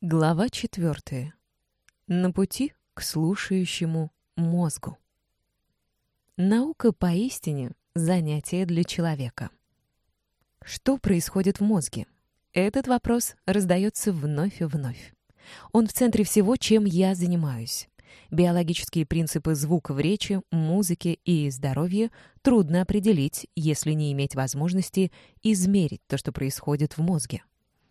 Глава 4. На пути к слушающему мозгу. Наука поистине занятие для человека. Что происходит в мозге? Этот вопрос раздается вновь и вновь. Он в центре всего, чем я занимаюсь. Биологические принципы звука в речи, музыке и здоровье трудно определить, если не иметь возможности измерить то, что происходит в мозге.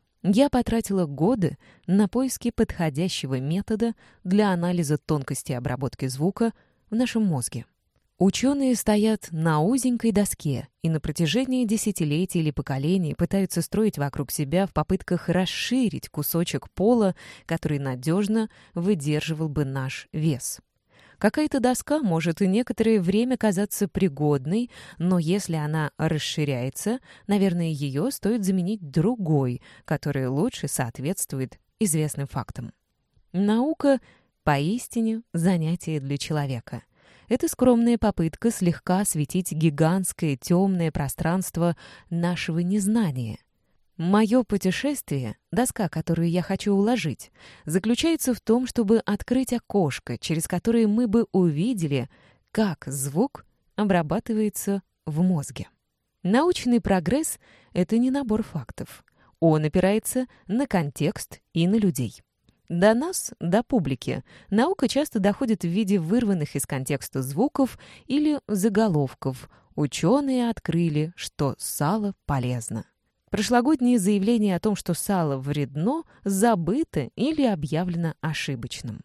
Я потратила годы на поиски подходящего метода для анализа тонкости обработки звука в нашем мозге. Ученые стоят на узенькой доске и на протяжении десятилетий или поколений пытаются строить вокруг себя в попытках расширить кусочек пола, который надежно выдерживал бы наш вес. Какая-то доска может и некоторое время казаться пригодной, но если она расширяется, наверное, ее стоит заменить другой, который лучше соответствует известным фактам. Наука поистине занятие для человека. Это скромная попытка слегка осветить гигантское темное пространство нашего незнания. Мое путешествие, доска, которую я хочу уложить, заключается в том, чтобы открыть окошко, через которое мы бы увидели, как звук обрабатывается в мозге. Научный прогресс — это не набор фактов. Он опирается на контекст и на людей. До нас, до публики, наука часто доходит в виде вырванных из контекста звуков или заголовков. Ученые открыли, что сало полезно. Прошлогоднее заявление о том, что сало вредно, забыто или объявлено ошибочным.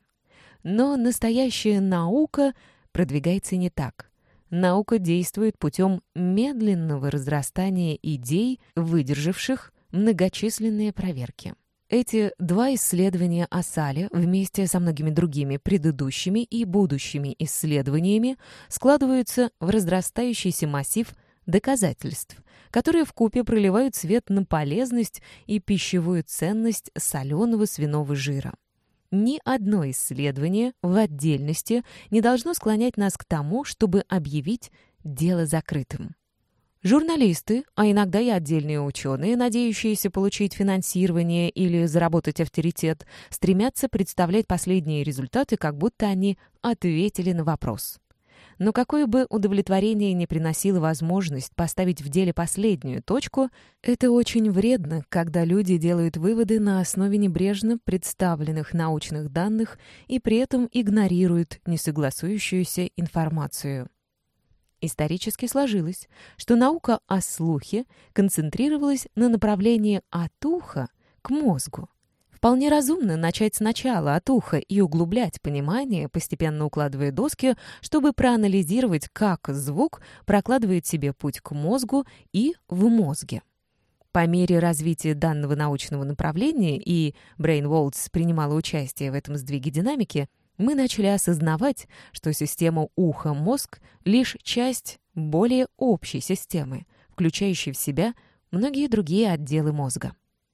Но настоящая наука продвигается не так. Наука действует путем медленного разрастания идей, выдержавших многочисленные проверки. Эти два исследования о сале вместе со многими другими предыдущими и будущими исследованиями складываются в разрастающийся массив доказательств, которые вкупе проливают свет на полезность и пищевую ценность соленого свиного жира. Ни одно исследование в отдельности не должно склонять нас к тому, чтобы объявить дело закрытым. Журналисты, а иногда и отдельные ученые, надеющиеся получить финансирование или заработать авторитет, стремятся представлять последние результаты, как будто они ответили на вопрос. Но какое бы удовлетворение ни приносила возможность поставить в деле последнюю точку, это очень вредно, когда люди делают выводы на основе небрежно представленных научных данных и при этом игнорируют несогласующуюся информацию. Исторически сложилось, что наука о слухе концентрировалась на направлении от уха к мозгу. Вполне разумно начать сначала от уха и углублять понимание, постепенно укладывая доски, чтобы проанализировать, как звук прокладывает себе путь к мозгу и в мозге. По мере развития данного научного направления, и Брейн Волтс принимала участие в этом сдвиге динамики, мы начали осознавать, что система ухо-мозг — лишь часть более общей системы, включающей в себя многие другие отделы мозга.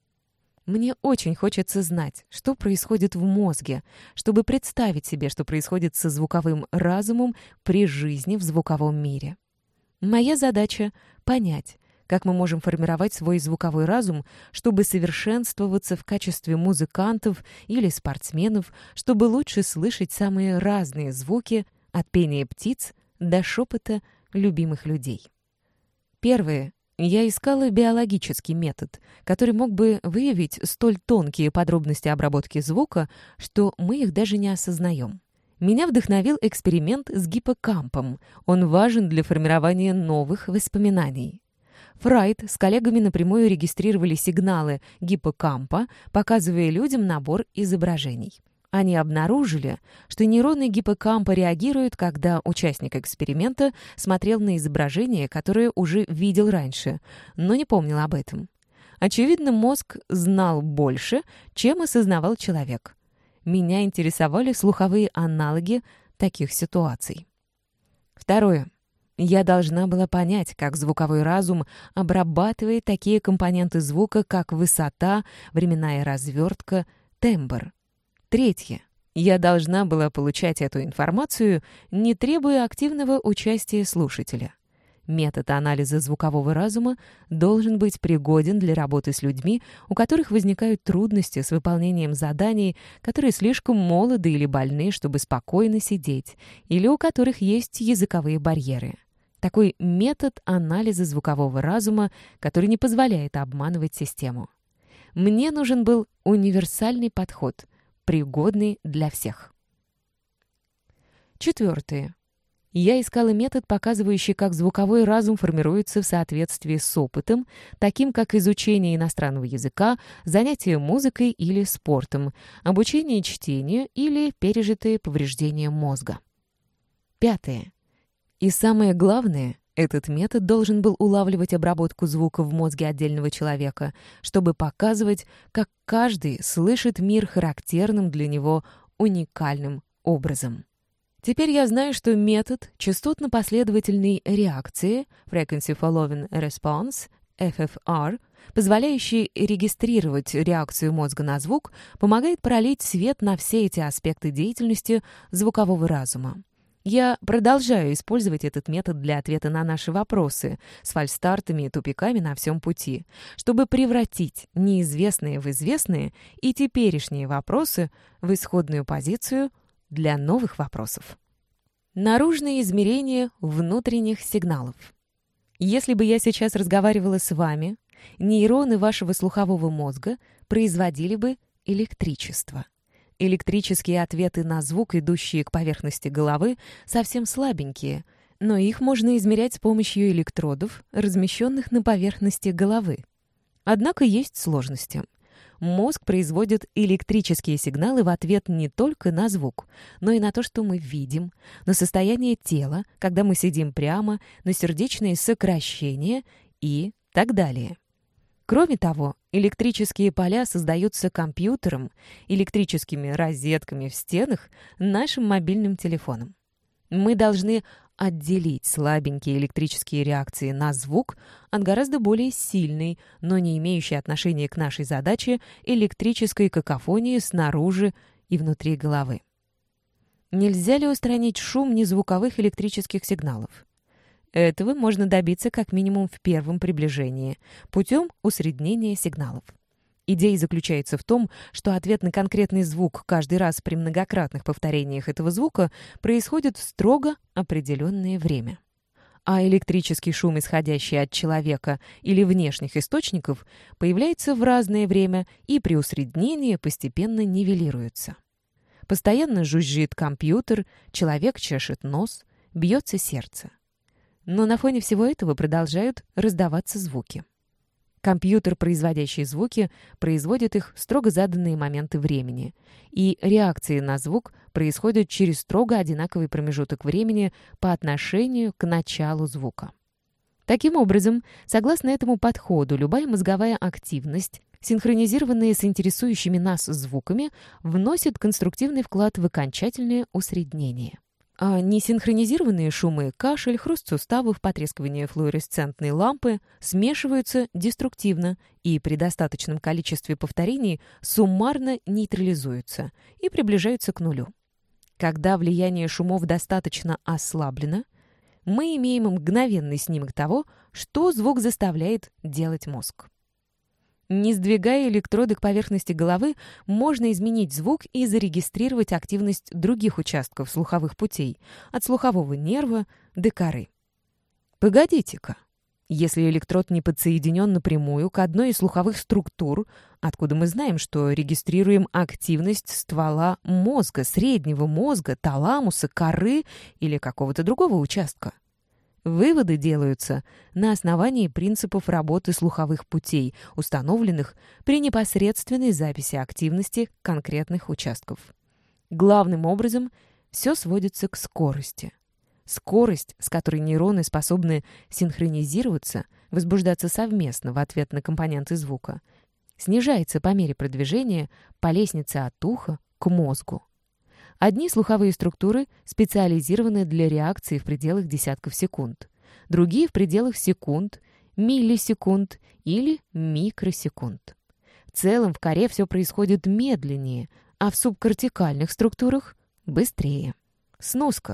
Мне очень хочется знать, что происходит в мозге, чтобы представить себе, что происходит со звуковым разумом при жизни в звуковом мире. Моя задача — понять, как мы можем формировать свой звуковой разум, чтобы совершенствоваться в качестве музыкантов или спортсменов, чтобы лучше слышать самые разные звуки, от пения птиц до шепота любимых людей. Первое. Я искала биологический метод, который мог бы выявить столь тонкие подробности обработки звука, что мы их даже не осознаем. Меня вдохновил эксперимент с гиппокампом. Он важен для формирования новых воспоминаний. Фрайд с коллегами напрямую регистрировали сигналы гиппокампа, показывая людям набор изображений. Они обнаружили, что нейроны гиппокампа реагируют, когда участник эксперимента смотрел на изображение, которое уже видел раньше, но не помнил об этом. Очевидно, мозг знал больше, чем осознавал человек. Меня интересовали слуховые аналоги таких ситуаций. Второе. Я должна была понять, как звуковой разум обрабатывает такие компоненты звука, как высота, временная развертка, тембр. Третье. Я должна была получать эту информацию, не требуя активного участия слушателя. Метод анализа звукового разума должен быть пригоден для работы с людьми, у которых возникают трудности с выполнением заданий, которые слишком молоды или больны, чтобы спокойно сидеть, или у которых есть языковые барьеры. Такой метод анализа звукового разума, который не позволяет обманывать систему. Мне нужен был универсальный подход, пригодный для всех. 4. Я искала метод, показывающий, как звуковой разум формируется в соответствии с опытом, таким как изучение иностранного языка, занятие музыкой или спортом, обучение чтению или пережитые повреждения мозга. 5. И самое главное, этот метод должен был улавливать обработку звука в мозге отдельного человека, чтобы показывать, как каждый слышит мир характерным для него уникальным образом. Теперь я знаю, что метод частотно-последовательной реакции Frequency Following Response, FFR, позволяющий регистрировать реакцию мозга на звук, помогает пролить свет на все эти аспекты деятельности звукового разума. Я продолжаю использовать этот метод для ответа на наши вопросы с фальстартами и тупиками на всем пути, чтобы превратить неизвестные в известные и теперешние вопросы в исходную позицию для новых вопросов. Наружные измерения внутренних сигналов. Если бы я сейчас разговаривала с вами, нейроны вашего слухового мозга производили бы электричество. Электрические ответы на звук, идущие к поверхности головы, совсем слабенькие, но их можно измерять с помощью электродов, размещенных на поверхности головы. Однако есть сложности. Мозг производит электрические сигналы в ответ не только на звук, но и на то, что мы видим, на состояние тела, когда мы сидим прямо, на сердечные сокращения и так далее. Кроме того, электрические поля создаются компьютером, электрическими розетками в стенах, нашим мобильным телефоном. Мы должны отделить слабенькие электрические реакции на звук от гораздо более сильной, но не имеющей отношения к нашей задаче электрической какофонии снаружи и внутри головы. Нельзя ли устранить шум незвуковых электрических сигналов? Этого можно добиться как минимум в первом приближении, путем усреднения сигналов. Идея заключается в том, что ответ на конкретный звук каждый раз при многократных повторениях этого звука происходит в строго определенное время. А электрический шум, исходящий от человека или внешних источников, появляется в разное время и при усреднении постепенно нивелируется. Постоянно жужжит компьютер, человек чешет нос, бьется сердце. Но на фоне всего этого продолжают раздаваться звуки. Компьютер, производящий звуки, производит их в строго заданные моменты времени, и реакции на звук происходят через строго одинаковый промежуток времени по отношению к началу звука. Таким образом, согласно этому подходу, любая мозговая активность, синхронизированная с интересующими нас звуками, вносит конструктивный вклад в окончательное усреднение. А несинхронизированные шумы, кашель, хруст суставов, потрескивание флуоресцентной лампы смешиваются деструктивно и при достаточном количестве повторений суммарно нейтрализуются и приближаются к нулю. Когда влияние шумов достаточно ослаблено, мы имеем мгновенный снимок того, что звук заставляет делать мозг. Не сдвигая электроды к поверхности головы, можно изменить звук и зарегистрировать активность других участков слуховых путей, от слухового нерва до коры. Погодите-ка, если электрод не подсоединен напрямую к одной из слуховых структур, откуда мы знаем, что регистрируем активность ствола мозга, среднего мозга, таламуса, коры или какого-то другого участка? Выводы делаются на основании принципов работы слуховых путей, установленных при непосредственной записи активности конкретных участков. Главным образом, все сводится к скорости. Скорость, с которой нейроны способны синхронизироваться, возбуждаться совместно в ответ на компоненты звука, снижается по мере продвижения по лестнице от уха к мозгу. Одни слуховые структуры специализированы для реакции в пределах десятков секунд, другие в пределах секунд, миллисекунд или микросекунд. В целом в коре все происходит медленнее, а в субкортикальных структурах — быстрее. Сноска.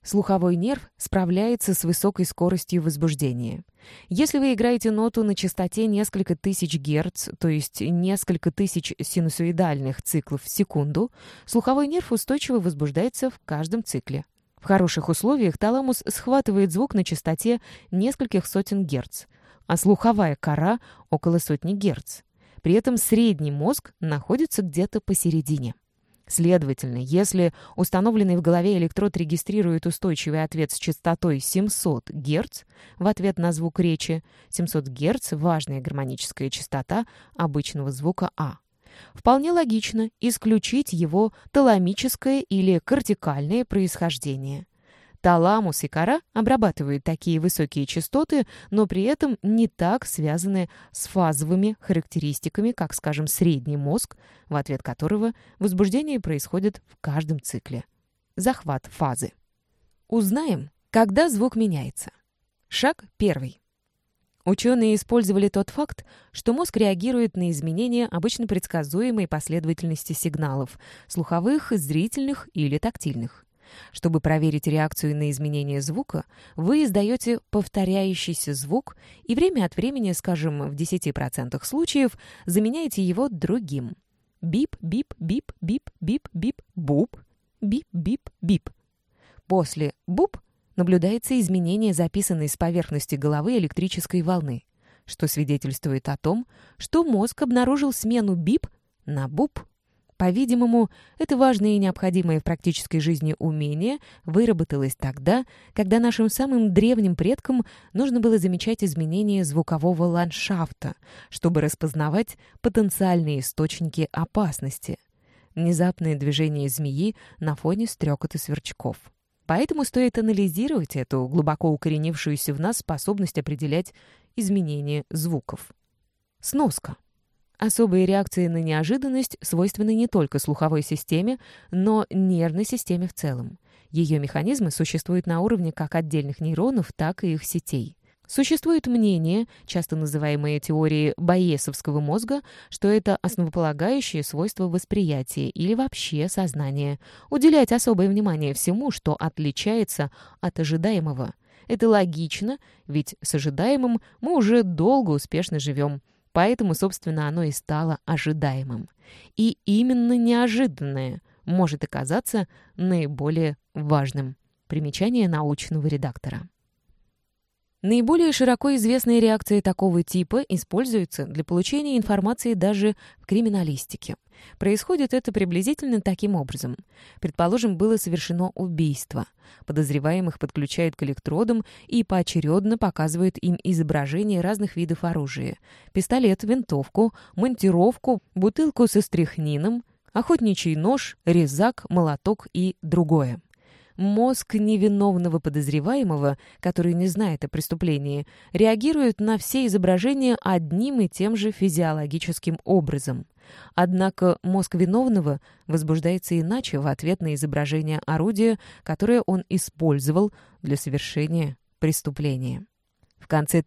Слуховой нерв справляется с высокой скоростью возбуждения. Если вы играете ноту на частоте несколько тысяч Гц, то есть несколько тысяч синусоидальных циклов в секунду, слуховой нерв устойчиво возбуждается в каждом цикле. В хороших условиях таламус схватывает звук на частоте нескольких сотен Гц, а слуховая кора — около сотни Гц. При этом средний мозг находится где-то посередине. Следовательно, если установленный в голове электрод регистрирует устойчивый ответ с частотой 700 Гц в ответ на звук речи, 700 Гц — важная гармоническая частота обычного звука А, вполне логично исключить его таламическое или кортикальное происхождение. Таламус и кора обрабатывают такие высокие частоты, но при этом не так связаны с фазовыми характеристиками, как, скажем, средний мозг, в ответ которого возбуждение происходит в каждом цикле. Захват фазы. Узнаем, когда звук меняется. Шаг 1. Ученые использовали тот факт, что мозг реагирует на изменения обычно предсказуемой последовательности сигналов – слуховых, зрительных или тактильных. Чтобы проверить реакцию на изменение звука, вы издаете повторяющийся звук и время от времени, скажем, в 10% случаев, заменяете его другим. Бип, бип, бип, бип, бип, бип, буп, бип, бип, бип. После буп наблюдается изменение записанной с поверхности головы электрической волны, что свидетельствует о том, что мозг обнаружил смену бип на буп. По-видимому, это важное и необходимое в практической жизни умение выработалось тогда, когда нашим самым древним предкам нужно было замечать изменения звукового ландшафта, чтобы распознавать потенциальные источники опасности. Внезапное движение змеи на фоне стрекота сверчков. Поэтому стоит анализировать эту глубоко укоренившуюся в нас способность определять изменения звуков. Сноска. Особые реакции на неожиданность свойственны не только слуховой системе, но нервной системе в целом. Ее механизмы существуют на уровне как отдельных нейронов, так и их сетей. Существует мнение, часто называемое теорией Байесовского мозга, что это основополагающее свойство восприятия или вообще сознания — уделять особое внимание всему, что отличается от ожидаемого. Это логично, ведь с ожидаемым мы уже долго успешно живем. Поэтому, собственно, оно и стало ожидаемым. И именно неожиданное может оказаться наиболее важным. Примечание научного редактора. Наиболее широко известные реакции такого типа используются для получения информации даже в криминалистике. Происходит это приблизительно таким образом. Предположим, было совершено убийство. Подозреваемых подключают к электродам и поочередно показывают им изображения разных видов оружия: пистолет, винтовку, монтировку, бутылку со стрихнином, охотничий нож, резак, молоток и другое. Мозг невиновного подозреваемого, который не знает о преступлении, реагирует на все изображения одним и тем же физиологическим образом. Однако мозг виновного возбуждается иначе в ответ на изображение орудия, которое он использовал для совершения преступления. В конце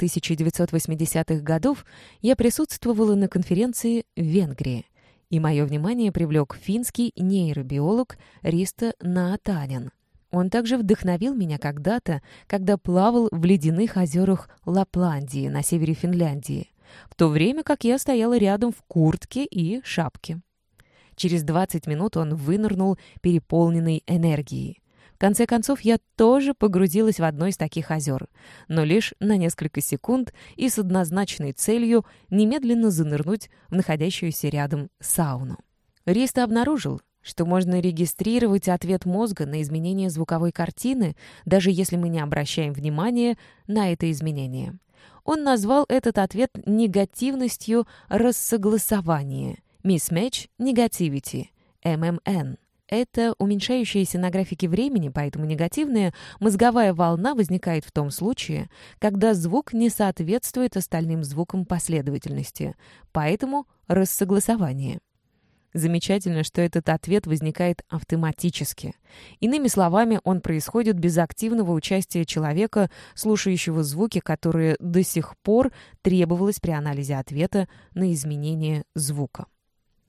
1980-х годов я присутствовала на конференции в Венгрии, и мое внимание привлек финский нейробиолог Ристо Наатанен. Он также вдохновил меня когда-то, когда плавал в ледяных озерах Лапландии на севере Финляндии, в то время как я стояла рядом в куртке и шапке. Через 20 минут он вынырнул переполненный энергией. В конце концов, я тоже погрузилась в одно из таких озер, но лишь на несколько секунд и с однозначной целью немедленно занырнуть в находящуюся рядом сауну. Ристо обнаружил, что можно регистрировать ответ мозга на изменение звуковой картины, даже если мы не обращаем внимания на это изменение. Он назвал этот ответ негативностью рассогласования – Mismatch Negativity – MMN. Это уменьшающаяся на графике времени, поэтому негативная мозговая волна возникает в том случае, когда звук не соответствует остальным звукам последовательности, поэтому рассогласование. Замечательно, что этот ответ возникает автоматически. Иными словами, он происходит без активного участия человека, слушающего звуки, которые до сих пор требовалось при анализе ответа на изменение звука.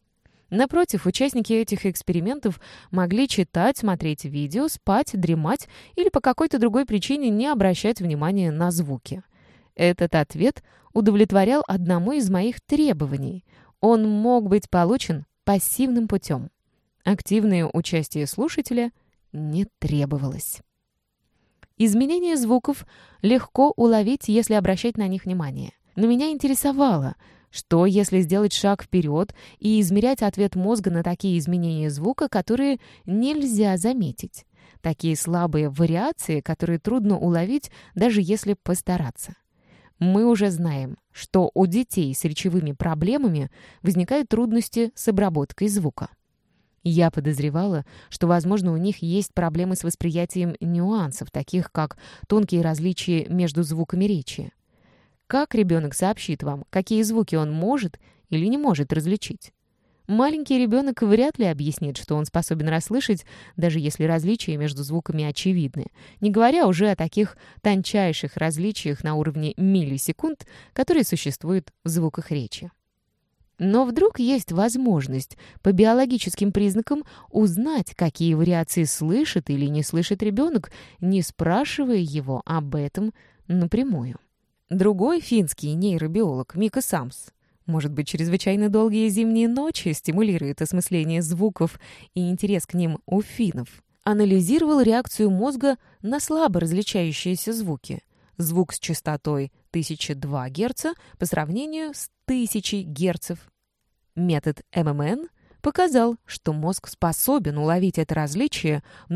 Напротив, участники этих экспериментов могли читать, смотреть видео, спать, дремать или по какой-то другой причине не обращать внимания на звуки. Этот ответ удовлетворял одному из моих требований. Он мог быть получен пассивным путем. Активное участие слушателя не требовалось. Изменение звуков легко уловить, если обращать на них внимание. Но меня интересовало, что если сделать шаг вперед и измерять ответ мозга на такие изменения звука, которые нельзя заметить. Такие слабые вариации, которые трудно уловить, даже если постараться. Мы уже знаем, что у детей с речевыми проблемами возникают трудности с обработкой звука. Я подозревала, что, возможно, у них есть проблемы с восприятием нюансов, таких как тонкие различия между звуками речи. Как ребенок сообщит вам, какие звуки он может или не может различить? Маленький ребенок вряд ли объяснит, что он способен расслышать, даже если различия между звуками очевидны, не говоря уже о таких тончайших различиях на уровне миллисекунд, которые существуют в звуках речи. Но вдруг есть возможность по биологическим признакам узнать, какие вариации слышит или не слышит ребенок, не спрашивая его об этом напрямую. Другой финский нейробиолог Мика Самс, может быть, чрезвычайно долгие зимние ночи стимулируют осмысление звуков и интерес к ним у финнов, анализировал реакцию мозга на слабо различающиеся звуки. Звук с частотой 1002 Гц по сравнению с 1000 Гц. Метод ММН показал, что мозг способен уловить это различие в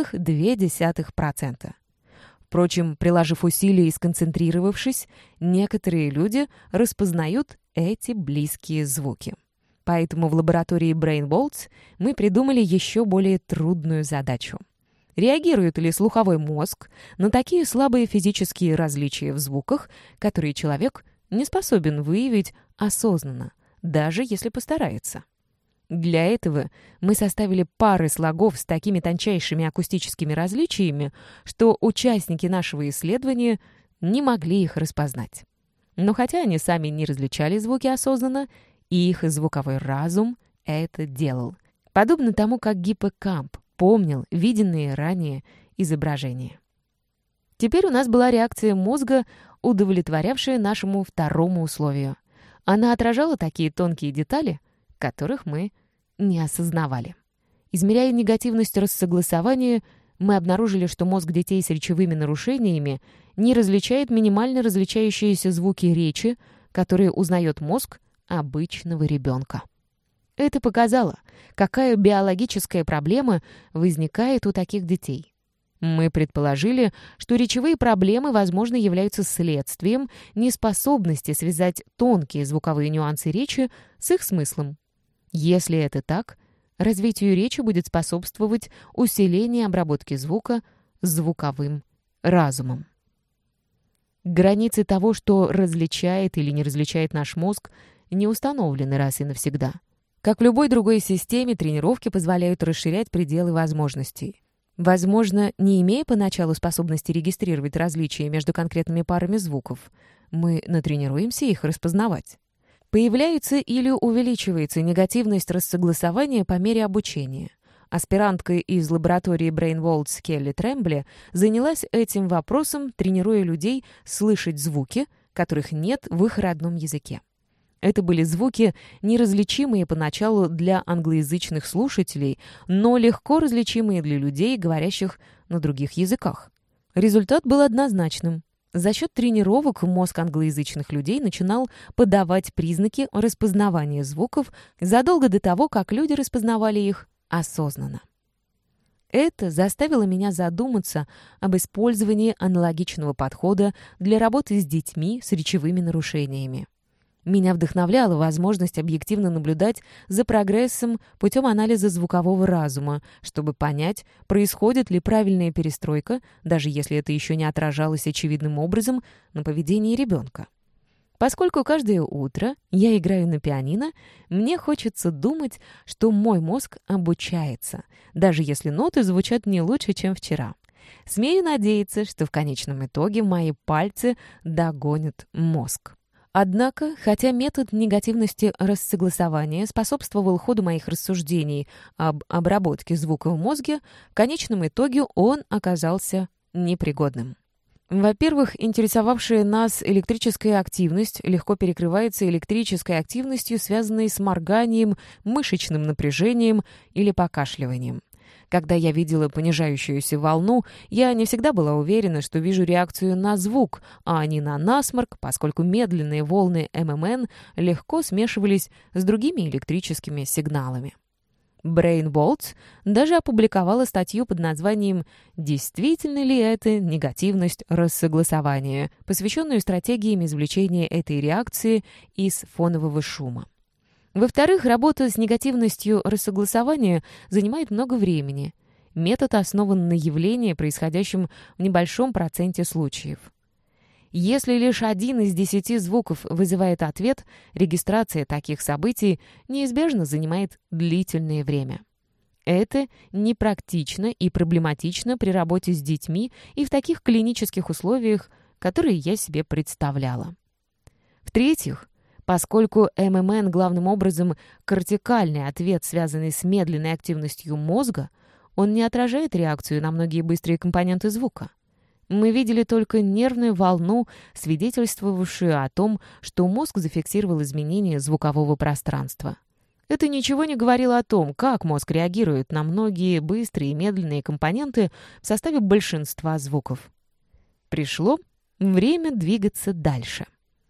0,2%. Впрочем, приложив усилия и сконцентрировавшись, некоторые люди распознают эти близкие звуки. Поэтому в лаборатории BrainBolts мы придумали еще более трудную задачу. Реагирует ли слуховой мозг на такие слабые физические различия в звуках, которые человек не способен выявить осознанно, даже если постарается? Для этого мы составили пары слогов с такими тончайшими акустическими различиями, что участники нашего исследования не могли их распознать. Но хотя они сами не различали звуки осознанно, их звуковой разум это делал, подобно тому, как гиппокамп помнил виденные ранее изображения. Теперь у нас была реакция мозга, удовлетворявшая нашему второму условию. Она отражала такие тонкие детали, которых мы не осознавали. Измеряя негативность рассогласования, мы обнаружили, что мозг детей с речевыми нарушениями не различает минимально различающиеся звуки речи, которые узнает мозг обычного ребенка. Это показало, какая биологическая проблема возникает у таких детей. Мы предположили, что речевые проблемы, возможно, являются следствием неспособности связать тонкие звуковые нюансы речи с их смыслом. Если это так, развитию речи будет способствовать усиление обработки звука звуковым разумом. Границы того, что различает или не различает наш мозг, не установлены раз и навсегда. Как в любой другой системе, тренировки позволяют расширять пределы возможностей. Возможно, не имея поначалу способности регистрировать различия между конкретными парами звуков, мы натренируемся их распознавать. Появляется или увеличивается негативность рассогласования по мере обучения. Аспирантка из лаборатории BrainVolts Келли Трембли занялась этим вопросом, тренируя людей слышать звуки, которых нет в их родном языке. Это были звуки, неразличимые поначалу для англоязычных слушателей, но легко различимые для людей, говорящих на других языках. Результат был однозначным. За счет тренировок мозг англоязычных людей начинал подавать признаки распознавания звуков задолго до того, как люди распознавали их осознанно. Это заставило меня задуматься об использовании аналогичного подхода для работы с детьми с речевыми нарушениями. Меня вдохновляла возможность объективно наблюдать за прогрессом путем анализа звукового разума, чтобы понять, происходит ли правильная перестройка, даже если это еще не отражалось очевидным образом на поведении ребенка. Поскольку каждое утро я играю на пианино, мне хочется думать, что мой мозг обучается, даже если ноты звучат не лучше, чем вчера. Смею надеяться, что в конечном итоге мои пальцы догонят мозг. Однако, хотя метод негативности рассогласования способствовал ходу моих рассуждений об обработке звука в мозге, в конечном итоге он оказался непригодным. Во-первых, интересовавшая нас электрическая активность легко перекрывается электрической активностью, связанной с морганием, мышечным напряжением или покашливанием. Когда я видела понижающуюся волну, я не всегда была уверена, что вижу реакцию на звук, а не на насморк, поскольку медленные волны ММН легко смешивались с другими электрическими сигналами. Brainbolts даже опубликовала статью под названием «Действительно ли это негативность рассогласования?», посвященную стратегиям извлечения этой реакции из фонового шума. Во-вторых, работа с негативностью рассогласования занимает много времени. Метод основан на явлении, происходящем в небольшом проценте случаев. Если лишь 1 из 10 звуков вызывает ответ, регистрация таких событий неизбежно занимает длительное время. Это непрактично и проблематично при работе с детьми и в таких клинических условиях, которые я себе представляла. В-третьих, поскольку ММН главным образом кортикальный ответ, связанный с медленной активностью мозга, он не отражает реакцию на многие быстрые компоненты звука. Мы видели только нервную волну, свидетельствовавшую о том, что мозг зафиксировал изменения звукового пространства. Это ничего не говорило о том, как мозг реагирует на многие быстрые и медленные компоненты в составе большинства звуков. Пришло время двигаться дальше.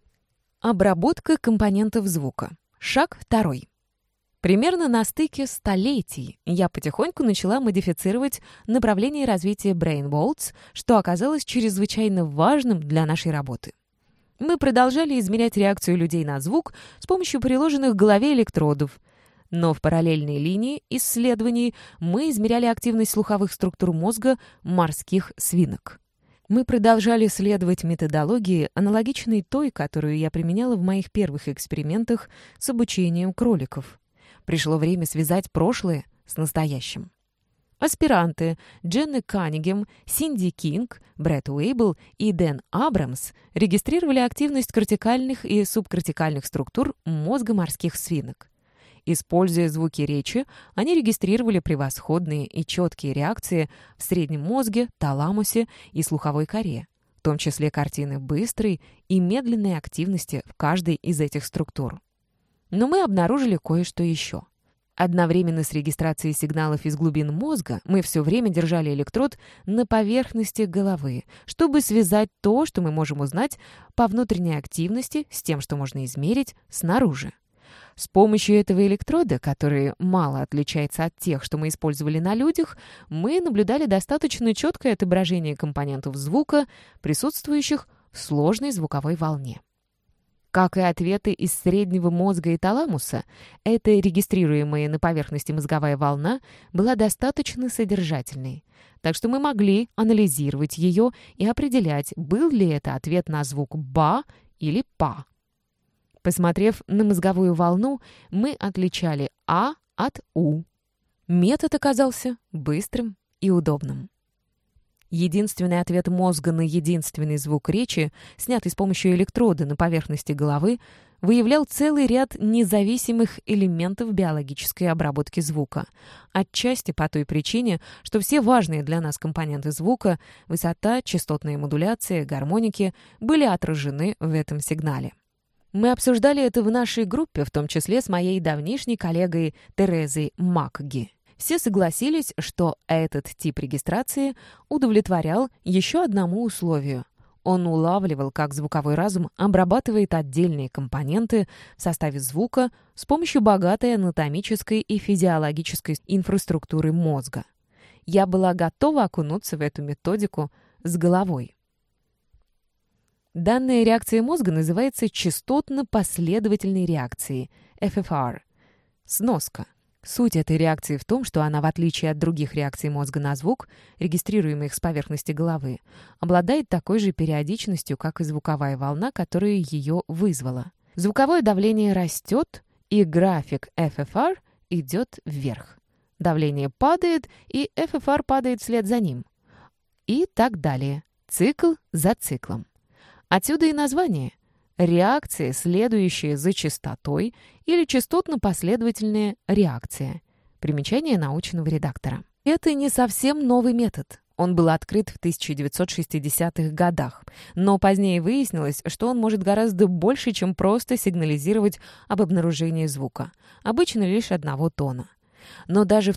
Обработка компонентов звука. Шаг 2. Примерно на стыке столетий я потихоньку начала модифицировать направление развития Brainbolts, что оказалось чрезвычайно важным для нашей работы. Мы продолжали измерять реакцию людей на звук с помощью приложенных к голове электродов, но в параллельной линии исследований мы измеряли активность слуховых структур мозга морских свинок. Мы продолжали следовать методологии, аналогичной той, которую я применяла в моих первых экспериментах с обучением кроликов. Пришло время связать прошлое с настоящим. Аспиранты Дженна Каннингем, Синди Кинг, Брэд Уэйбл и Дэн Абрамс регистрировали активность кортикальных и субкортикальных структур мозга морских свинок. Используя звуки речи, они регистрировали превосходные и четкие реакции в среднем мозге, таламусе и слуховой коре, в том числе картины быстрой и медленной активности в каждой из этих структур. Но мы обнаружили кое-что еще. Одновременно с регистрацией сигналов из глубин мозга мы все время держали электрод на поверхности головы, чтобы связать то, что мы можем узнать по внутренней активности, с тем, что можно измерить снаружи. С помощью этого электрода, который мало отличается от тех, что мы использовали на людях, мы наблюдали достаточно четкое отображение компонентов звука, присутствующих в сложной звуковой волне. Как и ответы из среднего мозга и таламуса, эта регистрируемая на поверхности мозговая волна была достаточно содержательной, так что мы могли анализировать ее и определять, был ли это ответ на звук «ба» или «па». Посмотрев на мозговую волну, мы отличали «а» от «у». Метод оказался быстрым и удобным. Единственный ответ мозга на единственный звук речи, снятый с помощью электрода на поверхности головы, выявлял целый ряд независимых элементов биологической обработки звука. Отчасти по той причине, что все важные для нас компоненты звука — высота, частотная модуляция, гармоники — были отражены в этом сигнале. Мы обсуждали это в нашей группе, в том числе с моей давнишней коллегой Терезой Макги. Все согласились, что этот тип регистрации удовлетворял еще одному условию. Он улавливал, как звуковой разум обрабатывает отдельные компоненты в составе звука с помощью богатой анатомической и физиологической инфраструктуры мозга. Я была готова окунуться в эту методику с головой. Данная реакция мозга называется частотно-последовательной реакцией, FFR. Сноска. Суть этой реакции в том, что она, в отличие от других реакций мозга на звук, регистрируемых с поверхности головы, обладает такой же периодичностью, как и звуковая волна, которая ее вызвала. Звуковое давление растет, и график FFR идет вверх. Давление падает, и FFR падает вслед за ним. И так далее. Цикл за циклом. Отсюда и название. реакция, следующая за частотой, или частотно-последовательная реакция. Примечание научного редактора. Это не совсем новый метод. Он был открыт в 1960-х годах, но позднее выяснилось, что он может гораздо больше, чем просто сигнализировать об обнаружении звука, обычно лишь одного тона. Но даже в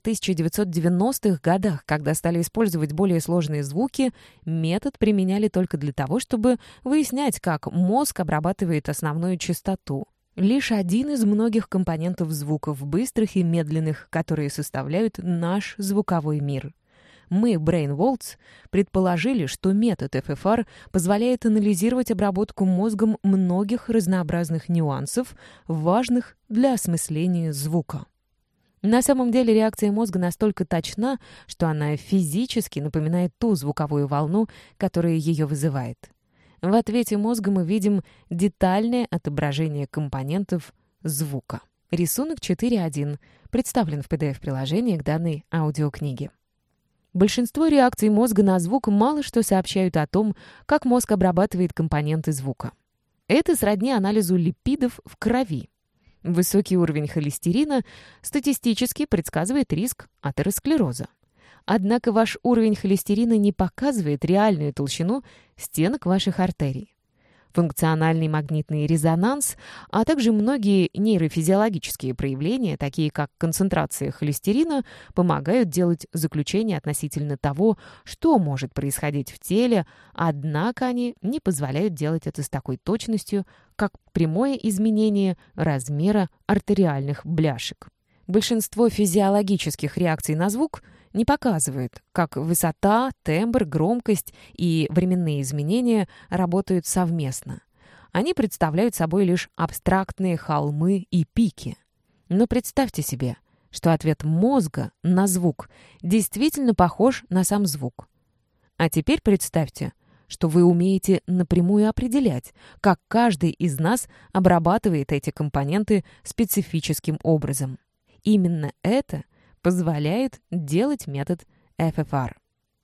1990-х годах, когда стали использовать более сложные звуки, метод применяли только для того, чтобы выяснять, как мозг обрабатывает основную частоту. Лишь один из многих компонентов звуков, быстрых и медленных, которые составляют наш звуковой мир. Мы, BrainVolts, предположили, что метод FFR позволяет анализировать обработку мозгом многих разнообразных нюансов, важных для осмысления звука. На самом деле реакция мозга настолько точна, что она физически напоминает ту звуковую волну, которая ее вызывает. В ответе мозга мы видим детальное отображение компонентов звука. Рисунок 4.1 представлен в PDF-приложении к данной аудиокниге. Большинство реакций мозга на звук мало что сообщают о том, как мозг обрабатывает компоненты звука. Это сродни анализу липидов в крови. Высокий уровень холестерина статистически предсказывает риск атеросклероза. Однако ваш уровень холестерина не показывает реальную толщину стенок ваших артерий. Функциональный магнитный резонанс, а также многие нейрофизиологические проявления, такие как концентрация холестерина, помогают делать заключение относительно того, что может происходить в теле, однако они не позволяют делать это с такой точностью, как прямое изменение размера артериальных бляшек. Большинство физиологических реакций на звук не показывают, как высота, тембр, громкость и временные изменения работают совместно. Они представляют собой лишь абстрактные холмы и пики. Но представьте себе, что ответ мозга на звук действительно похож на сам звук. А теперь представьте, что вы умеете напрямую определять, как каждый из нас обрабатывает эти компоненты специфическим образом. Именно это позволяет делать метод FFR.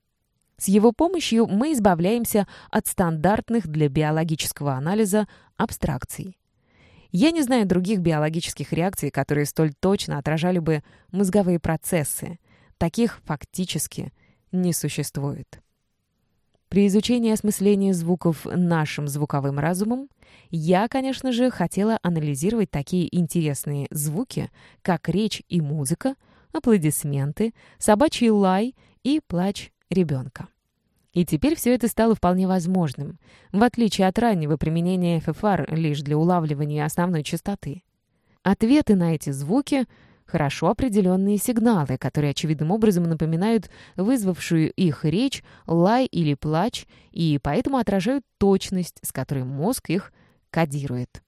С его помощью мы избавляемся от стандартных для биологического анализа абстракций. Я не знаю других биологических реакций, которые столь точно отражали бы мозговые процессы. Таких фактически не существует. При изучении осмысления звуков нашим звуковым разумом я, конечно же, хотела анализировать такие интересные звуки, как речь и музыка, аплодисменты, собачий лай и плач ребенка. И теперь все это стало вполне возможным, в отличие от раннего применения FFR лишь для улавливания основной частоты. Ответы на эти звуки — хорошо определенные сигналы, которые очевидным образом напоминают вызвавшую их речь, лай или плач, и поэтому отражают точность, с которой мозг их кодирует.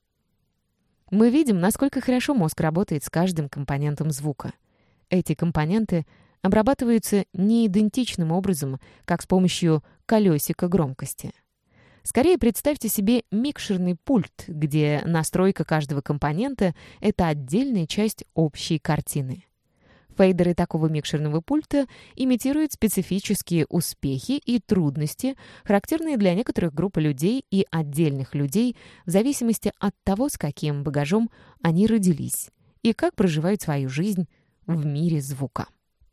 Мы видим, насколько хорошо мозг работает с каждым компонентом звука. Эти компоненты обрабатываются не идентичным образом, как с помощью колесика громкости. Скорее представьте себе микшерный пульт, где настройка каждого компонента — это отдельная часть общей картины. Фейдеры такого микшерного пульта имитируют специфические успехи и трудности, характерные для некоторых групп людей и отдельных людей в зависимости от того, с каким багажом они родились и как проживают свою жизнь в мире звука.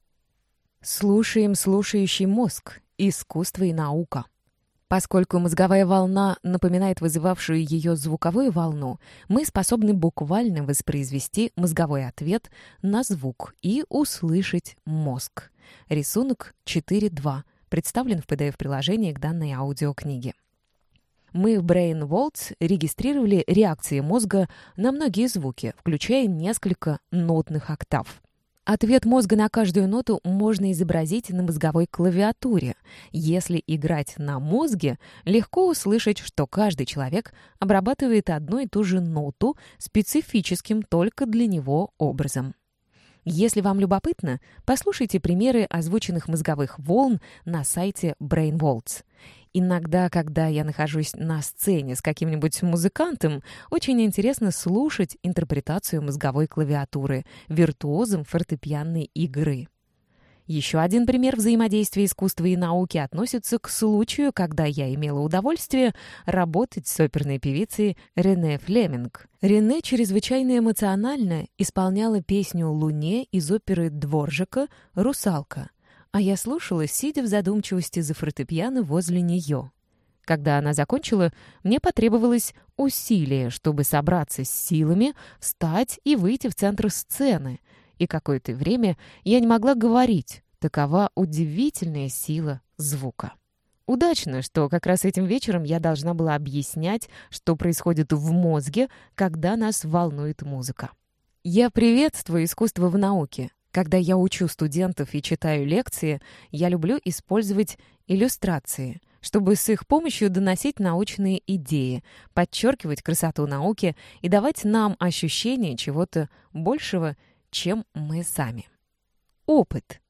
Слушаем слушающий мозг. Искусство и наука. Поскольку мозговая волна напоминает вызывавшую ее звуковую волну, мы способны буквально воспроизвести мозговой ответ на звук и услышать мозг. Рисунок 4.2 представлен в PDF-приложении к данной аудиокниге. Мы в BrainVolts регистрировали реакции мозга на многие звуки, включая несколько нотных октав. Ответ мозга на каждую ноту можно изобразить на мозговой клавиатуре. Если играть на мозге, легко услышать, что каждый человек обрабатывает одну и ту же ноту специфическим только для него образом. Если вам любопытно, послушайте примеры озвученных мозговых волн на сайте BrainVolts. Иногда, когда я нахожусь на сцене с каким-нибудь музыкантом, очень интересно слушать интерпретацию мозговой клавиатуры виртуозом фортепианной игры. Еще один пример взаимодействия искусства и науки относится к случаю, когда я имела удовольствие работать с оперной певицей Рене Флеминг. Рене чрезвычайно эмоционально исполняла песню «Луне» из оперы Дворжака «Русалка», а я слушала, сидя в задумчивости за фортепиано возле нее. Когда она закончила, мне потребовалось усилие, чтобы собраться с силами, встать и выйти в центр сцены, и какое-то время я не могла говорить. Такова удивительная сила звука. Удачно, что как раз этим вечером я должна была объяснять, что происходит в мозге, когда нас волнует музыка. Я приветствую искусство в науке. Когда я учу студентов и читаю лекции, я люблю использовать иллюстрации, чтобы с их помощью доносить научные идеи, подчеркивать красоту науки и давать нам ощущение чего-то большего, чем мы сами. Опыт.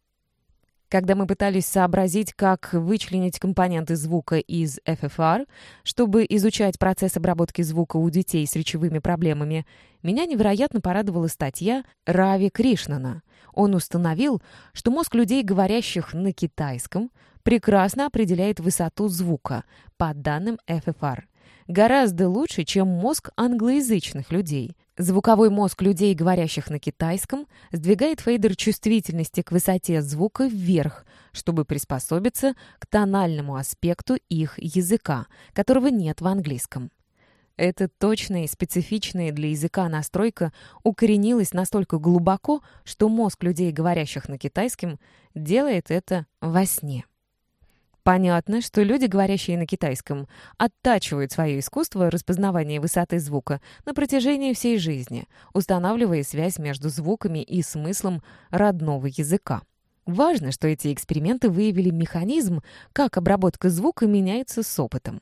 Когда мы пытались сообразить, как вычленить компоненты звука из ФФР, чтобы изучать процесс обработки звука у детей с речевыми проблемами, меня невероятно порадовала статья Рави Кришнана. Он установил, что мозг людей, говорящих на китайском, прекрасно определяет высоту звука по данным ФФР. Гораздо лучше, чем мозг англоязычных людей. Звуковой мозг людей, говорящих на китайском, сдвигает фейдер чувствительности к высоте звука вверх, чтобы приспособиться к тональному аспекту их языка, которого нет в английском. Эта точная и специфичная для языка настройка укоренилась настолько глубоко, что мозг людей, говорящих на китайском, делает это во сне. Понятно, что люди, говорящие на китайском, оттачивают свое искусство распознавания высоты звука на протяжении всей жизни, устанавливая связь между звуками и смыслом родного языка. Важно, что эти эксперименты выявили механизм, как обработка звука меняется с опытом.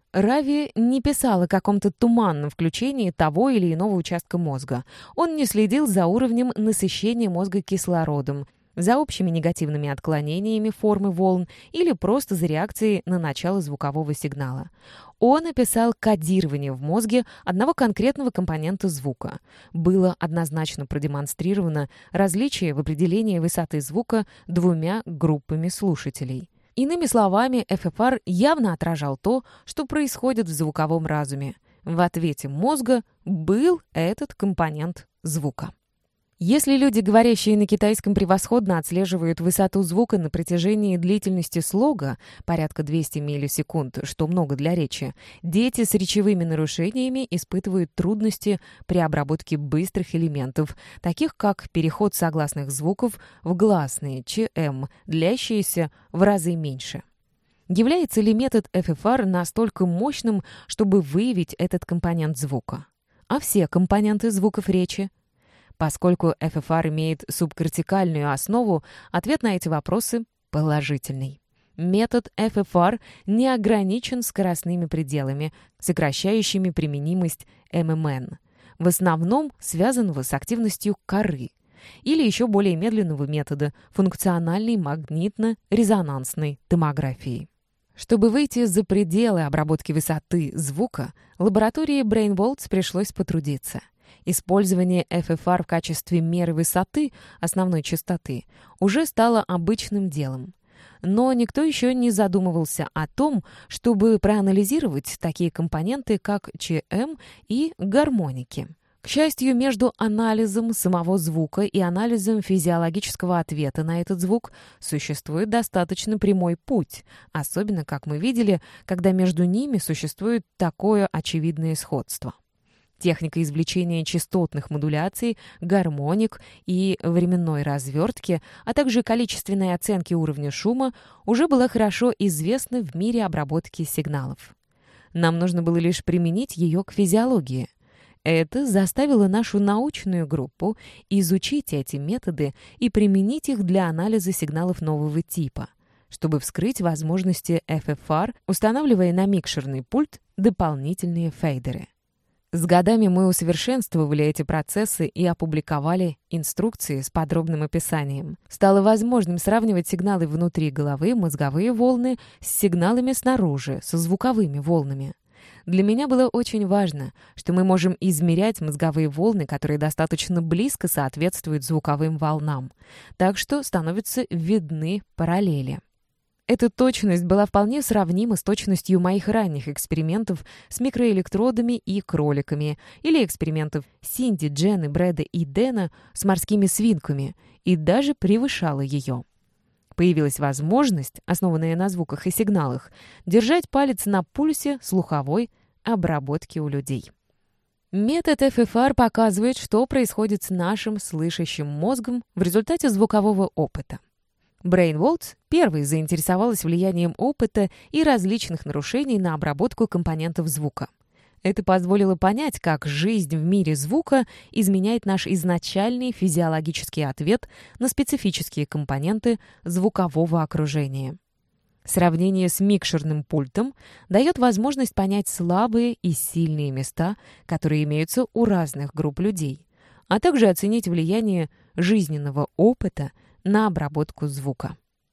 Рави не писал о каком-то туманном включении того или иного участка мозга. Он не следил за уровнем насыщения мозга кислородом, за общими негативными отклонениями формы волн или просто за реакцией на начало звукового сигнала. Он описал кодирование в мозге одного конкретного компонента звука. Было однозначно продемонстрировано различие в определении высоты звука двумя группами слушателей. Иными словами, ФФР явно отражал то, что происходит в звуковом разуме. В ответе мозга был этот компонент звука. Если люди, говорящие на китайском, превосходно отслеживают высоту звука на протяжении длительности слога, порядка 200 миллисекунд, что много для речи, дети с речевыми нарушениями испытывают трудности при обработке быстрых элементов, таких как переход согласных звуков в гласные ЧМ, длящиеся в разы меньше. Является ли метод ФФР настолько мощным, чтобы выявить этот компонент звука? А все компоненты звуков речи? Поскольку ФФР имеет субкортикальную основу, ответ на эти вопросы положительный. Метод ФФР не ограничен скоростными пределами, сокращающими применимость ММН, в основном связанного с активностью коры, или еще более медленного метода функциональной магнитно-резонансной томографии. Чтобы выйти за пределы обработки высоты звука, лаборатории Brainbolts пришлось потрудиться. Использование ФФР в качестве меры высоты основной частоты уже стало обычным делом. Но никто еще не задумывался о том, чтобы проанализировать такие компоненты, как ЧМ и гармоники. К счастью, между анализом самого звука и анализом физиологического ответа на этот звук существует достаточно прямой путь, особенно, как мы видели, когда между ними существует такое очевидное сходство. Техника извлечения частотных модуляций, гармоник и временной развертки, а также количественной оценки уровня шума уже была хорошо известна в мире обработки сигналов. Нам нужно было лишь применить ее к физиологии. Это заставило нашу научную группу изучить эти методы и применить их для анализа сигналов нового типа, чтобы вскрыть возможности ФФР, устанавливая на микшерный пульт дополнительные фейдеры. С годами мы усовершенствовали эти процессы и опубликовали инструкции с подробным описанием. Стало возможным сравнивать сигналы внутри головы, мозговые волны, с сигналами снаружи, со звуковыми волнами. Для меня было очень важно, что мы можем измерять мозговые волны, которые достаточно близко соответствуют звуковым волнам, так что становятся видны параллели. Эта точность была вполне сравнима с точностью моих ранних экспериментов с микроэлектродами и кроликами или экспериментов Синди, Джены, Брэда и Дэна с морскими свинками и даже превышала ее. Появилась возможность, основанная на звуках и сигналах, держать палец на пульсе слуховой обработки у людей. Метод ФФР показывает, что происходит с нашим слышащим мозгом в результате звукового опыта. Брейнволдс первой заинтересовалась влиянием опыта и различных нарушений на обработку компонентов звука. Это позволило понять, как жизнь в мире звука изменяет наш изначальный физиологический ответ на специфические компоненты звукового окружения. Сравнение с микшерным пультом дает возможность понять слабые и сильные места, которые имеются у разных групп людей, а также оценить влияние жизненного опыта на обработку звука.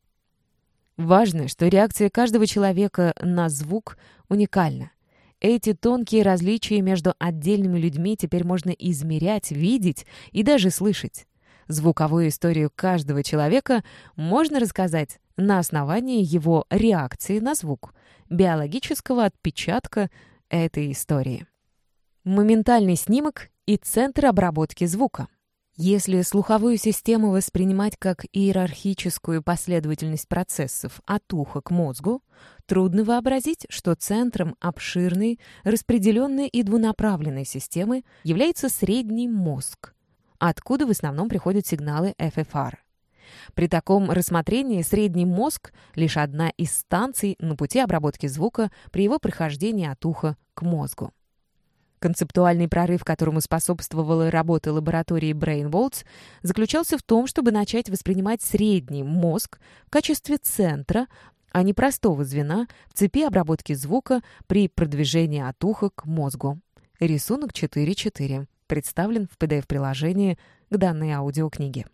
Важно, что реакция каждого человека на звук уникальна. Эти тонкие различия между отдельными людьми теперь можно измерять, видеть и даже слышать. Звуковую историю каждого человека можно рассказать на основании его реакции на звук, биологического отпечатка этой истории. Моментальный снимок и центр обработки звука. Если слуховую систему воспринимать как иерархическую последовательность процессов от уха к мозгу, трудно вообразить, что центром обширной, распределенной и двунаправленной системы является средний мозг, откуда в основном приходят сигналы ФФР. При таком рассмотрении средний мозг — лишь одна из станций на пути обработки звука при его прохождении от уха к мозгу. Концептуальный прорыв, которому способствовала работа лаборатории Брейнволдс, заключался в том, чтобы начать воспринимать средний мозг в качестве центра, а не простого звена в цепи обработки звука при продвижении от уха к мозгу. Рисунок 4.4 представлен в PDF-приложении к данной аудиокниге.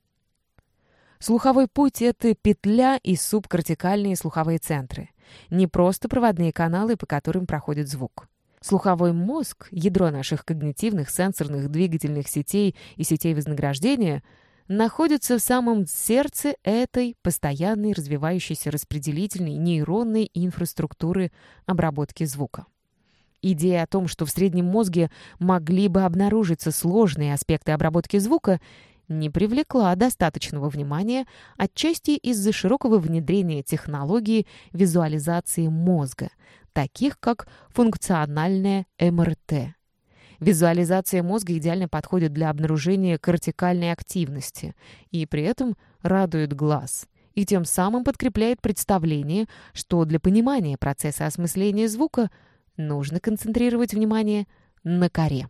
Слуховой путь — это петля и субкортикальные слуховые центры, не просто проводные каналы, по которым проходит звук. Слуховой мозг, ядро наших когнитивных, сенсорных, двигательных сетей и сетей вознаграждения, находится в самом сердце этой постоянной развивающейся распределительной нейронной инфраструктуры обработки звука. Идея о том, что в среднем мозге могли бы обнаружиться сложные аспекты обработки звука, не привлекла достаточного внимания, отчасти из-за широкого внедрения технологии визуализации мозга, таких как функциональное МРТ. Визуализация мозга идеально подходит для обнаружения кортикальной активности и при этом радует глаз, и тем самым подкрепляет представление, что для понимания процесса осмысления звука нужно концентрировать внимание на коре.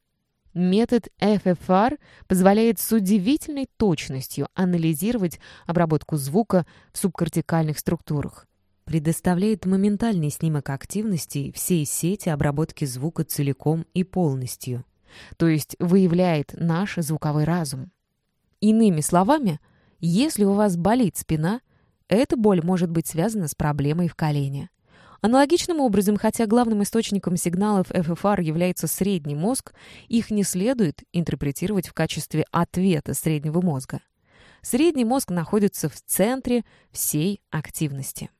Метод ФФР позволяет с удивительной точностью анализировать обработку звука в субкортикальных структурах, предоставляет моментальный снимок активности всей сети обработки звука целиком и полностью, то есть выявляет наш звуковой разум. Иными словами, если у вас болит спина, эта боль может быть связана с проблемой в колене. Аналогичным образом, хотя главным источником сигналов ФФР является средний мозг, их не следует интерпретировать в качестве ответа среднего мозга. Средний мозг находится в центре всей активности.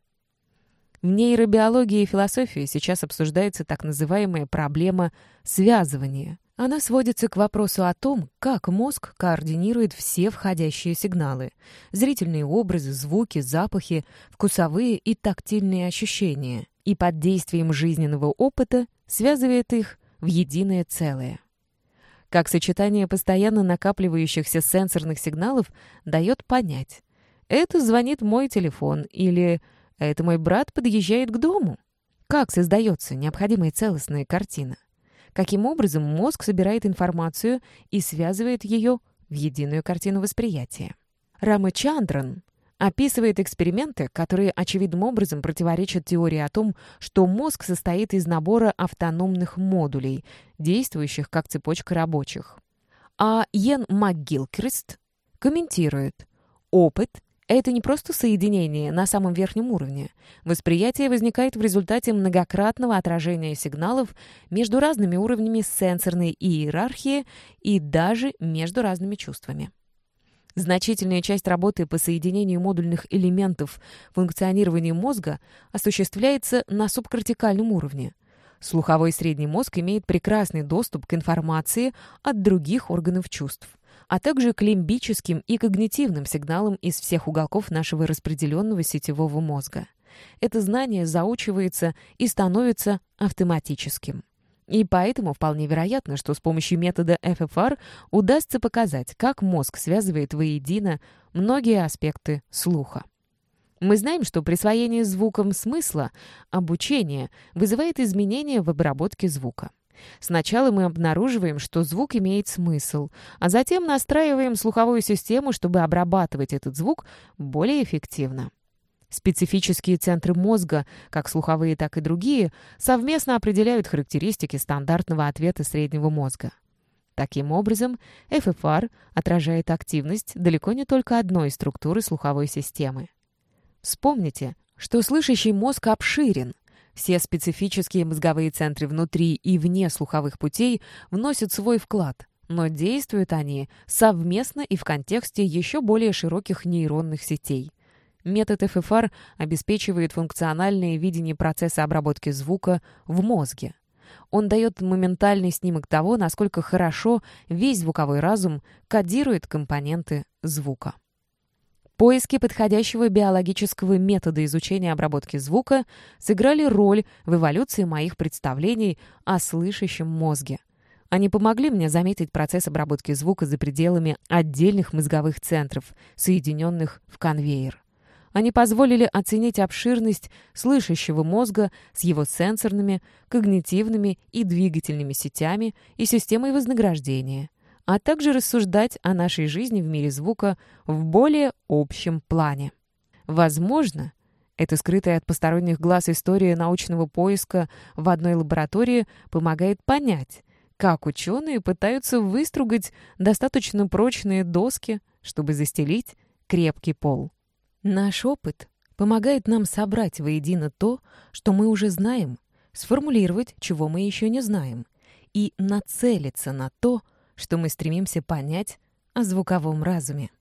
В нейробиологии и философии сейчас обсуждается так называемая проблема связывания. Она сводится к вопросу о том, как мозг координирует все входящие сигналы — зрительные образы, звуки, запахи, вкусовые и тактильные ощущения, и под действием жизненного опыта связывает их в единое целое. Как сочетание постоянно накапливающихся сенсорных сигналов дает понять: это звонит мой телефон или это мой брат подъезжает к дому. Как создается необходимая целостная картина? Каким образом мозг собирает информацию и связывает ее в единую картину восприятия? Рамачандран описывает эксперименты, которые очевидным образом противоречат теории о том, что мозг состоит из набора автономных модулей, действующих как цепочка рабочих. А Йен МакГилкрист комментирует: опыт Это не просто соединение на самом верхнем уровне. Восприятие возникает в результате многократного отражения сигналов между разными уровнями сенсорной иерархии и даже между разными чувствами. Значительная часть работы по соединению модульных элементов функционирования мозга осуществляется на субкортикальном уровне. Слуховой средний мозг имеет прекрасный доступ к информации от других органов чувств, а также к лимбическим и когнитивным сигналам из всех уголков нашего распределенного сетевого мозга. Это знание заучивается и становится автоматическим. И поэтому вполне вероятно, что с помощью метода ФФР удастся показать, как мозг связывает воедино многие аспекты слуха. Мы знаем, что присвоение звукам смысла, обучение, вызывает изменения в обработке звука. Сначала мы обнаруживаем, что звук имеет смысл, а затем настраиваем слуховую систему, чтобы обрабатывать этот звук более эффективно. Специфические центры мозга, как слуховые, так и другие, совместно определяют характеристики стандартного ответа среднего мозга. Таким образом, ФФР отражает активность далеко не только одной структуры слуховой системы. Вспомните, что слышащий мозг обширен. Все специфические мозговые центры внутри и вне слуховых путей вносят свой вклад, но действуют они совместно и в контексте еще более широких нейронных сетей. Метод ФФР обеспечивает функциональное видение процесса обработки звука в мозге. Он дает моментальный снимок того, насколько хорошо весь звуковой разум кодирует компоненты звука. Поиски подходящего биологического метода изучения обработки звука сыграли роль в эволюции моих представлений о слышащем мозге. Они помогли мне заметить процесс обработки звука за пределами отдельных мозговых центров, соединенных в конвейер. Они позволили оценить обширность слышащего мозга с его сенсорными, когнитивными и двигательными сетями и системой вознаграждения, а также рассуждать о нашей жизни в мире звука в более общем плане. Возможно, эта скрытая от посторонних глаз история научного поиска в одной лаборатории помогает понять, как ученые пытаются выстругать достаточно прочные доски, чтобы застелить крепкий пол. Наш опыт помогает нам собрать воедино то, что мы уже знаем, сформулировать, чего мы еще не знаем, и нацелиться на то, что мы стремимся понять о звуковом разуме.